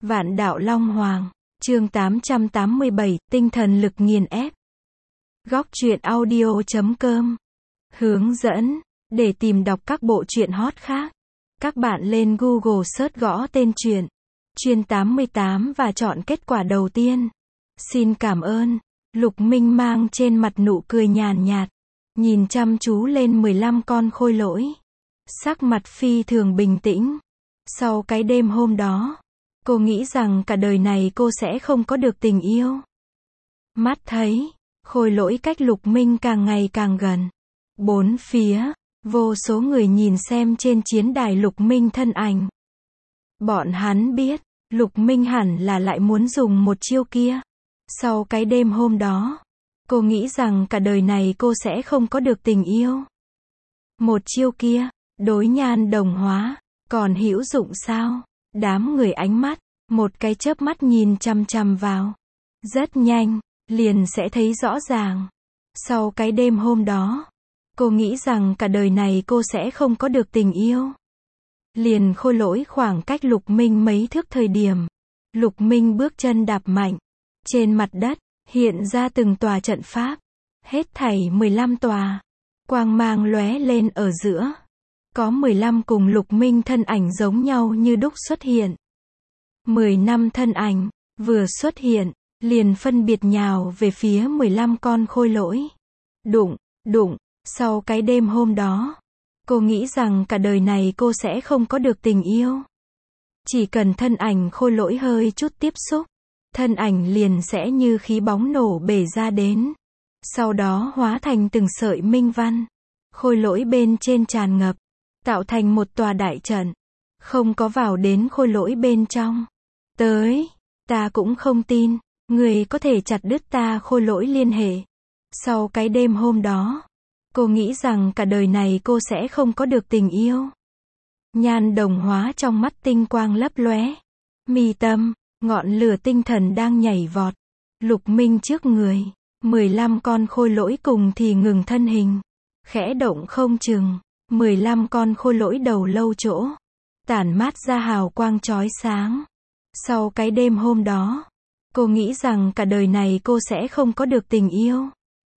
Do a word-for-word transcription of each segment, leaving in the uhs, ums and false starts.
Vạn đạo Long Hoàng, chương tám trăm tám mươi bảy, tinh thần lực nghiền ép. Góc truyện audio chấm com. Hướng dẫn, để tìm đọc các bộ truyện hot khác, các bạn lên Google search gõ tên truyện, Chuyên tám mươi tám và chọn kết quả đầu tiên. Xin cảm ơn. Lục Minh mang trên mặt nụ cười nhàn nhạt, nhìn chăm chú lên mười lăm con khôi lỗi. Sắc mặt phi thường bình tĩnh. Sau cái đêm hôm đó, cô nghĩ rằng cả đời này cô sẽ không có được tình yêu. Mắt thấy, khôi lỗi cách Lục Minh càng ngày càng gần. Bốn phía, vô số người nhìn xem trên chiến đài Lục Minh thân ảnh. Bọn hắn biết, Lục Minh hẳn là lại muốn dùng một chiêu kia. Sau cái đêm hôm đó, cô nghĩ rằng cả đời này cô sẽ không có được tình yêu. Một chiêu kia, đối Nhan Đồng Hóa, còn hữu dụng sao? Đám người ánh mắt, một cái chớp mắt nhìn chằm chằm vào. Rất nhanh, liền sẽ thấy rõ ràng. Sau cái đêm hôm đó, cô nghĩ rằng cả đời này cô sẽ không có được tình yêu. Liền khôi lỗi khoảng cách Lục Minh mấy thước thời điểm. Lục Minh bước chân đạp mạnh. Trên mặt đất, hiện ra từng tòa trận pháp. Hết thảy mười lăm tòa. Quang mang lóe lên ở giữa. Có mười lăm cùng Lục Minh thân ảnh giống nhau như đúc xuất hiện. mười năm thân ảnh, vừa xuất hiện, liền phân biệt nhào về phía mười lăm con khôi lỗi. Đụng, đụng, sau cái đêm hôm đó, cô nghĩ rằng cả đời này cô sẽ không có được tình yêu. Chỉ cần thân ảnh khôi lỗi hơi chút tiếp xúc, thân ảnh liền sẽ như khí bóng nổ bể ra đến. Sau đó hóa thành từng sợi minh văn. Khôi lỗi bên trên tràn ngập, tạo thành một tòa đại trận. Không có vào đến khôi lỗi bên trong. Tới, ta cũng không tin, người có thể chặt đứt ta khôi lỗi liên hệ. Sau cái đêm hôm đó, cô nghĩ rằng cả đời này cô sẽ không có được tình yêu. Nhan Đồng Hóa trong mắt tinh quang lấp lóe. Mi tâm, ngọn lửa tinh thần đang nhảy vọt. Lục Minh trước người, mười lăm con khôi lỗi cùng thì ngừng thân hình. Khẽ động không chừng, mười lăm con khôi lỗi đầu lâu chỗ, tản mát ra hào quang chói sáng. Sau cái đêm hôm đó, cô nghĩ rằng cả đời này cô sẽ không có được tình yêu.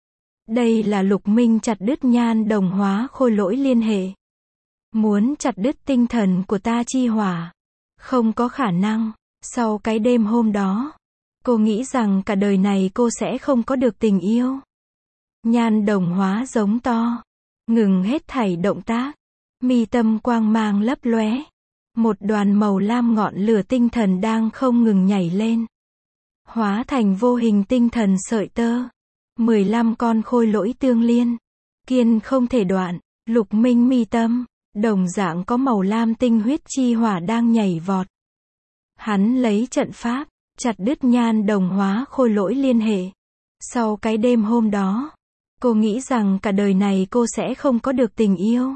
Đây là Lục Minh chặt đứt Nhan Đồng Hóa khôi lỗi liên hệ. Muốn chặt đứt tinh thần của ta chi hỏa. Không có khả năng. Sau cái đêm hôm đó, cô nghĩ rằng cả đời này cô sẽ không có được tình yêu. Nhan Đồng Hóa giống to. Ngừng hết thảy động tác. Mi tâm quang mang lấp lóe. Một đoàn màu lam ngọn lửa tinh thần đang không ngừng nhảy lên. Hóa thành vô hình tinh thần sợi tơ. mười lăm con khôi lỗi tương liên. Kiên không thể đoạn. Lục Minh mi tâm, đồng dạng có màu lam tinh huyết chi hỏa đang nhảy vọt. Hắn lấy trận pháp, chặt đứt Nhan Đồng Hóa khôi lỗi liên hệ. Sau cái đêm hôm đó, cô nghĩ rằng cả đời này cô sẽ không có được tình yêu.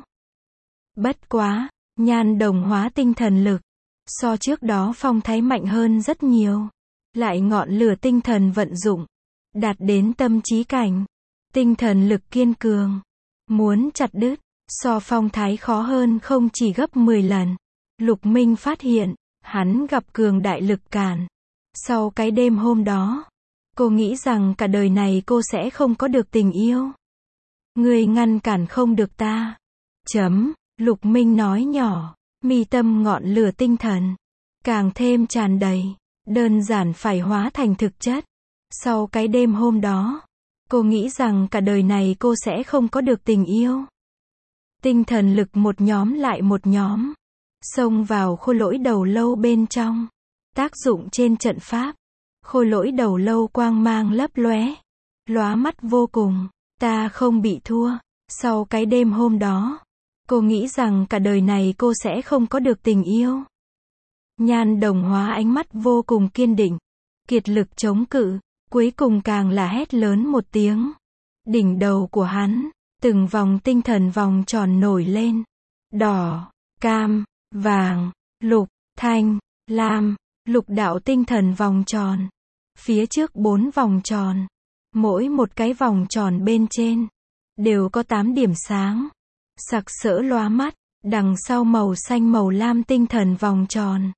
Bất quá, Nhan Đồng Hóa tinh thần lực, so trước đó phong thái mạnh hơn rất nhiều. Lại ngọn lửa tinh thần vận dụng, đạt đến tâm trí cảnh. Tinh thần lực kiên cường. Muốn chặt đứt, so phong thái khó hơn không chỉ gấp mười lần. Lục Minh phát hiện, hắn gặp cường đại lực cản. Sau cái đêm hôm đó, cô nghĩ rằng cả đời này cô sẽ không có được tình yêu. Người ngăn cản không được ta. Chấm, Lục Minh nói nhỏ, mi tâm ngọn lửa tinh thần, càng thêm tràn đầy, đơn giản phải hóa thành thực chất. Sau cái đêm hôm đó, cô nghĩ rằng cả đời này cô sẽ không có được tình yêu. Tinh thần lực một nhóm lại một nhóm, xông vào khôi lỗi đầu lâu bên trong. Tác dụng trên trận pháp, khôi lỗi đầu lâu quang mang lấp lóe, lóa mắt vô cùng. Ta không bị thua. Sau cái đêm hôm đó, cô nghĩ rằng cả đời này cô sẽ không có được tình yêu. Nhan Đồng Hóa ánh mắt vô cùng kiên định, kiệt lực chống cự, cuối cùng càng là hét lớn một tiếng. Đỉnh đầu của hắn, từng vòng tinh thần vòng tròn nổi lên. Đỏ, cam, vàng, lục, thanh, lam, lục đạo tinh thần vòng tròn. Phía trước bốn vòng tròn, mỗi một cái vòng tròn bên trên, đều có tám điểm sáng. Sặc sỡ lóa mắt, đằng sau màu xanh màu lam tinh thần vòng tròn.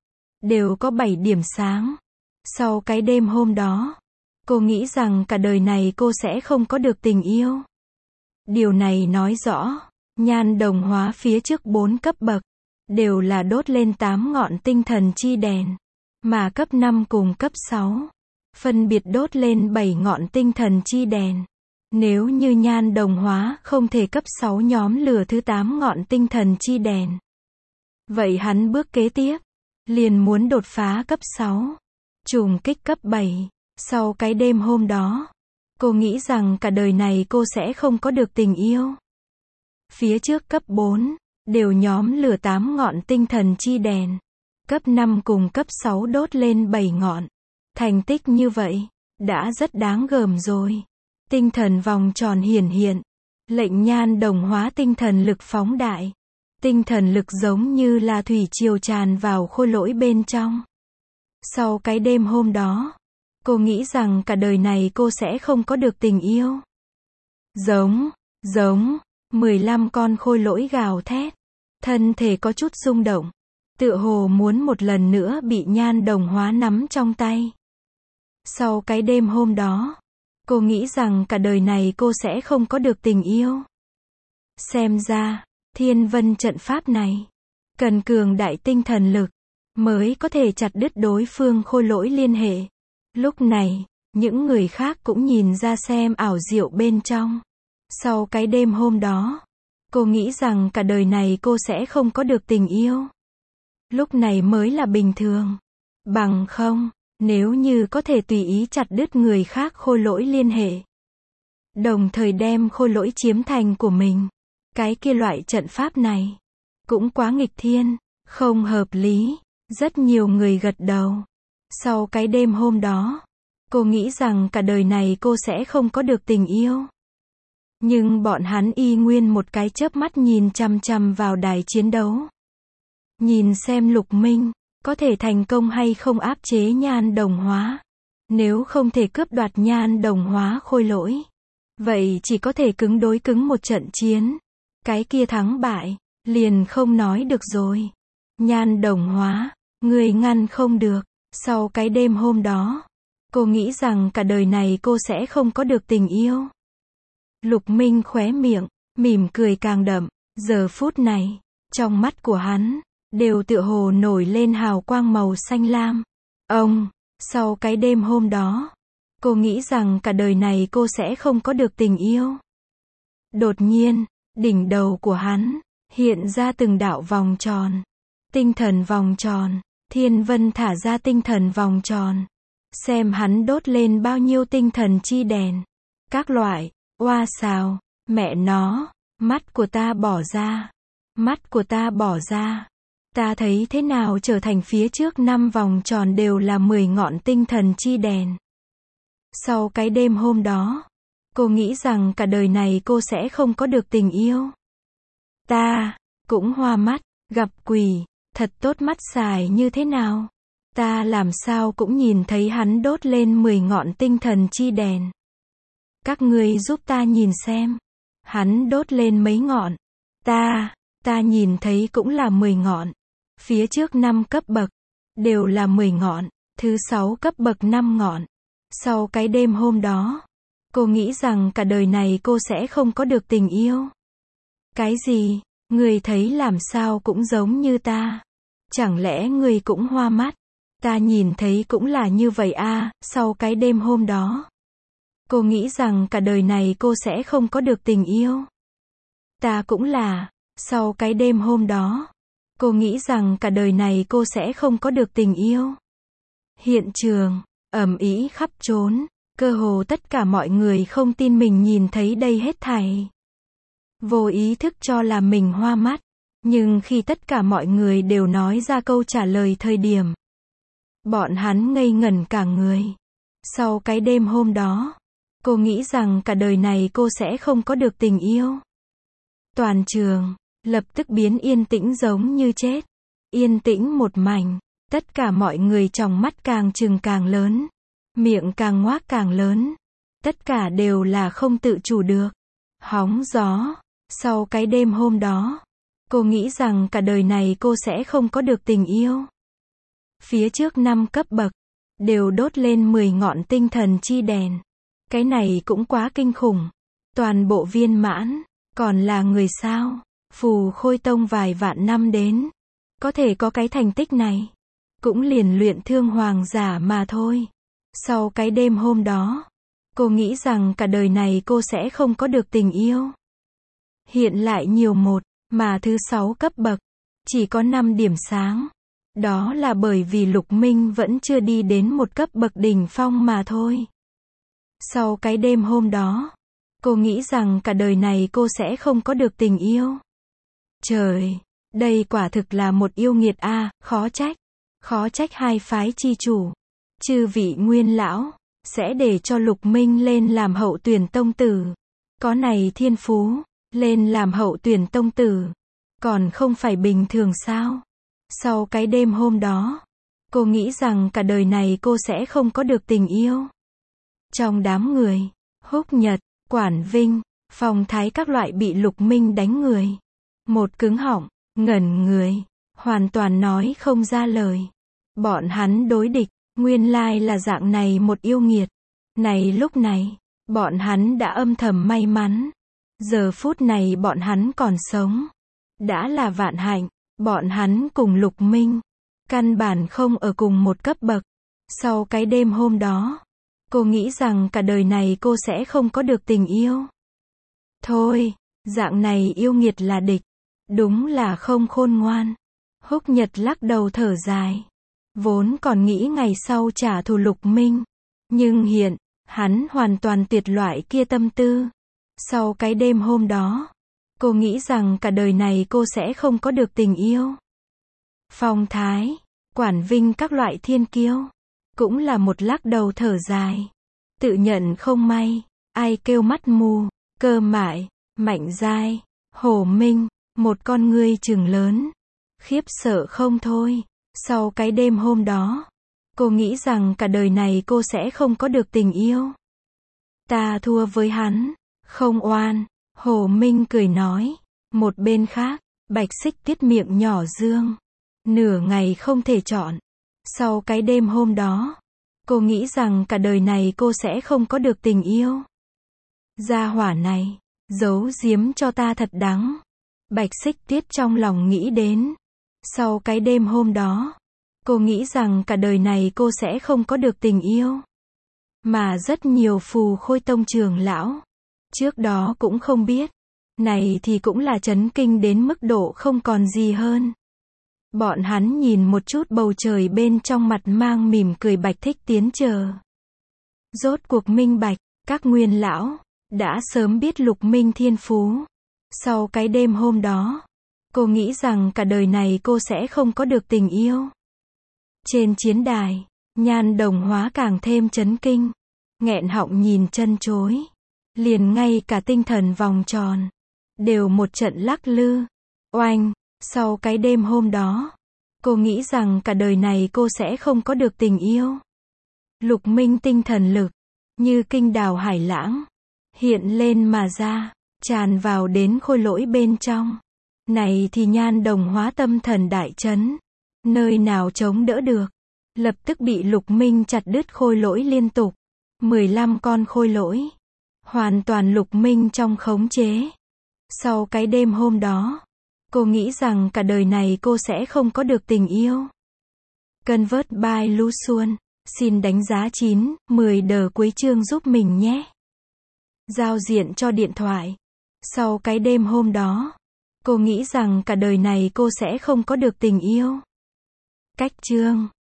đều có bảy điểm sáng. Sau cái đêm hôm đó, cô nghĩ rằng cả đời này cô sẽ không có được tình yêu. Điều này nói rõ, nhan đồng hóa phía trước bốn cấp bậc, đều là đốt lên tám ngọn tinh thần chi đèn, mà cấp năm cùng cấp sáu, phân biệt đốt lên bảy ngọn tinh thần chi đèn. Nếu như nhan đồng hóa không thể cấp sáu nhóm lửa thứ tám ngọn tinh thần chi đèn, vậy hắn bước kế tiếp, liền muốn đột phá cấp sáu, trùng kích cấp bảy. Sau cái đêm hôm đó, cô nghĩ rằng cả đời này cô sẽ không có được tình yêu. Phía trước cấp bốn, đều nhóm lửa tám ngọn tinh thần chi đèn. Cấp năm cùng cấp sáu đốt lên bảy ngọn. Thành tích như vậy, đã rất đáng gờm rồi. Tinh thần vòng tròn hiển hiện. Lệnh nhan đồng hóa tinh thần lực phóng đại. Tinh thần lực giống như là thủy triều tràn vào khôi lỗi bên trong. Sau cái đêm hôm đó, cô nghĩ rằng cả đời này cô sẽ không có được tình yêu. Giống, giống, mười lăm con khôi lỗi gào thét. Thân thể có chút rung động. Tựa hồ muốn một lần nữa bị nhan đồng hóa nắm trong tay. Sau cái đêm hôm đó, cô nghĩ rằng cả đời này cô sẽ không có được tình yêu. Xem ra, thiên vân trận pháp này, cần cường đại tinh thần lực, mới có thể chặt đứt đối phương khôi lỗi liên hệ. Lúc này, những người khác cũng nhìn ra xem ảo diệu bên trong. Sau cái đêm hôm đó, cô nghĩ rằng cả đời này cô sẽ không có được tình yêu. Lúc này mới là bình thường. Bằng không, nếu như có thể tùy ý chặt đứt người khác khôi lỗi liên hệ, đồng thời đem khôi lỗi chiếm thành của mình, cái kia loại trận pháp này cũng quá nghịch thiên, không hợp lý. Rất nhiều người gật đầu. Sau cái đêm hôm đó, cô nghĩ rằng cả đời này cô sẽ không có được tình yêu. Nhưng bọn hắn y nguyên một cái chớp mắt nhìn chằm chằm vào đài chiến đấu. Nhìn xem Lục Minh, có thể thành công hay không áp chế nhan đồng hóa. Nếu không thể cướp đoạt nhan đồng hóa khôi lỗi, vậy chỉ có thể cứng đối cứng một trận chiến. Cái kia thắng bại, liền không nói được rồi. Nhan đồng hóa, người ngăn không được. Sau cái đêm hôm đó, cô nghĩ rằng cả đời này cô sẽ không có được tình yêu. Lục Minh khóe miệng, mỉm cười càng đậm. Giờ phút này, trong mắt của hắn, đều tựa hồ nổi lên hào quang màu xanh lam. Ông, sau cái đêm hôm đó, cô nghĩ rằng cả đời này cô sẽ không có được tình yêu. Đột nhiên, đỉnh đầu của hắn, hiện ra từng đạo vòng tròn. Tinh thần vòng tròn. Thiên Vân thả ra tinh thần vòng tròn. Xem hắn đốt lên bao nhiêu tinh thần chi đèn. Các loại, oa xào, mẹ nó, mắt của ta bỏ ra. Mắt của ta bỏ ra. Ta thấy thế nào trở thành phía trước năm vòng tròn đều là mười ngọn tinh thần chi đèn. Sau cái đêm hôm đó, cô nghĩ rằng cả đời này cô sẽ không có được tình yêu. Ta, cũng hoa mắt, gặp quỷ, thật tốt mắt xài như thế nào. Ta làm sao cũng nhìn thấy hắn đốt lên mười ngọn tinh thần chi đèn. Các ngươi giúp ta nhìn xem. Hắn đốt lên mấy ngọn. Ta, ta nhìn thấy cũng là mười ngọn. Phía trước năm cấp bậc, đều là mười ngọn. Thứ sáu cấp bậc năm ngọn. Sau cái đêm hôm đó, cô nghĩ rằng cả đời này cô sẽ không có được tình yêu. Cái gì? Người thấy làm sao cũng giống như ta. Chẳng lẽ người cũng hoa mắt? Ta nhìn thấy cũng là như vậy à. Sau cái đêm hôm đó, cô nghĩ rằng cả đời này cô sẽ không có được tình yêu. Ta cũng là. Sau cái đêm hôm đó, cô nghĩ rằng cả đời này cô sẽ không có được tình yêu. Hiện trường, ầm ĩ khắp trốn, cơ hồ tất cả mọi người không tin mình nhìn thấy đây hết thảy. Vô ý thức cho là mình hoa mắt. Nhưng khi tất cả mọi người đều nói ra câu trả lời thời điểm, bọn hắn ngây ngẩn cả người. Sau cái đêm hôm đó, cô nghĩ rằng cả đời này cô sẽ không có được tình yêu. Toàn trường, lập tức biến yên tĩnh giống như chết. Yên tĩnh một mảnh. Tất cả mọi người trong mắt càng trừng càng lớn. Miệng càng ngoác càng lớn. Tất cả đều là không tự chủ được. Hóng gió. Sau cái đêm hôm đó, cô nghĩ rằng cả đời này cô sẽ không có được tình yêu. Phía trước năm cấp bậc, đều đốt lên mười ngọn tinh thần chi đèn. Cái này cũng quá kinh khủng. Toàn bộ viên mãn, còn là người sao? Phù Khôi Tông vài vạn năm đến, có thể có cái thành tích này, cũng liền luyện thương hoàng giả mà thôi. Sau cái đêm hôm đó, cô nghĩ rằng cả đời này cô sẽ không có được tình yêu. Hiện lại nhiều một, mà thứ sáu cấp bậc, chỉ có năm điểm sáng. Đó là bởi vì Lục Minh vẫn chưa đi đến một cấp bậc đỉnh phong mà thôi. Sau cái đêm hôm đó, cô nghĩ rằng cả đời này cô sẽ không có được tình yêu. Trời, đây quả thực là một yêu nghiệt a, à, khó trách. Khó trách hai phái chi chủ, chư vị nguyên lão, sẽ để cho Lục Minh lên làm hậu tuyển tông tử. Có này thiên phú, lên làm hậu tuyển tông tử, còn không phải bình thường sao? Sau cái đêm hôm đó, cô nghĩ rằng cả đời này cô sẽ không có được tình yêu. Trong đám người, Húc Nhật, Quản Vinh, Phong Thái các loại bị Lục Minh đánh người. Một cứng họng, ngẩn người, hoàn toàn nói không ra lời. Bọn hắn đối địch, nguyên lai là dạng này một yêu nghiệt. Này lúc này, bọn hắn đã âm thầm may mắn. Giờ phút này bọn hắn còn sống, đã là vạn hạnh. Bọn hắn cùng Lục Minh, căn bản không ở cùng một cấp bậc. Sau cái đêm hôm đó, cô nghĩ rằng cả đời này cô sẽ không có được tình yêu. Thôi, dạng này yêu nghiệt là địch, đúng là không khôn ngoan. Húc Nhật lắc đầu thở dài, vốn còn nghĩ ngày sau trả thù Lục Minh, nhưng hiện, hắn hoàn toàn tuyệt loại kia tâm tư. Sau cái đêm hôm đó, cô nghĩ rằng cả đời này cô sẽ không có được tình yêu. Phong Thái, Quản Vinh các loại thiên kiêu, cũng là một lắc đầu thở dài, tự nhận không may, ai kêu mắt mù. Cơ Mại, Mạnh Giai, Hồ Minh, một con ngươi trừng lớn, khiếp sợ không thôi. Sau cái đêm hôm đó, cô nghĩ rằng cả đời này cô sẽ không có được tình yêu. Ta thua với hắn, không oan. Hồ Minh cười nói. Một bên khác, Bạch Xích Tiết miệng nhỏ dương, nửa ngày không thể chọn. Sau cái đêm hôm đó, cô nghĩ rằng cả đời này cô sẽ không có được tình yêu. Gia hỏa này, giấu giếm cho ta thật đáng. Bạch Xích Tiết trong lòng nghĩ đến. Sau cái đêm hôm đó, cô nghĩ rằng cả đời này cô sẽ không có được tình yêu. Mà rất nhiều Phù Khôi Tông trưởng lão, trước đó cũng không biết. Này thì cũng là chấn kinh đến mức độ không còn gì hơn. Bọn hắn nhìn một chút bầu trời bên trong, mặt mang mỉm cười Bạch Thích Tiến chờ. Rốt cuộc minh bạch, các nguyên lão đã sớm biết Lục Minh thiên phú. Sau cái đêm hôm đó, cô nghĩ rằng cả đời này cô sẽ không có được tình yêu. Trên chiến đài, Nhan Đồng Hóa càng thêm chấn kinh, nghẹn họng nhìn chân chối, liền ngay cả tinh thần vòng tròn đều một trận lắc lư. Oanh, sau cái đêm hôm đó, cô nghĩ rằng cả đời này cô sẽ không có được tình yêu. Lục Minh tinh thần lực, như kinh đào hải lãng, hiện lên mà ra, tràn vào đến khôi lỗi bên trong. Này thì Nhan Đồng Hóa tâm thần đại chấn, nơi nào chống đỡ được, lập tức bị Lục Minh chặt đứt khôi lỗi liên tục. mười lăm con khôi lỗi, hoàn toàn Lục Minh trong khống chế. Sau cái đêm hôm đó, cô nghĩ rằng cả đời này cô sẽ không có được tình yêu. Convert by Lu Xuân, xin đánh giá chín, mười đờ cuối chương giúp mình nhé. Giao diện cho điện thoại. Sau cái đêm hôm đó, cô nghĩ rằng cả đời này cô sẽ không có được tình yêu. Cách chương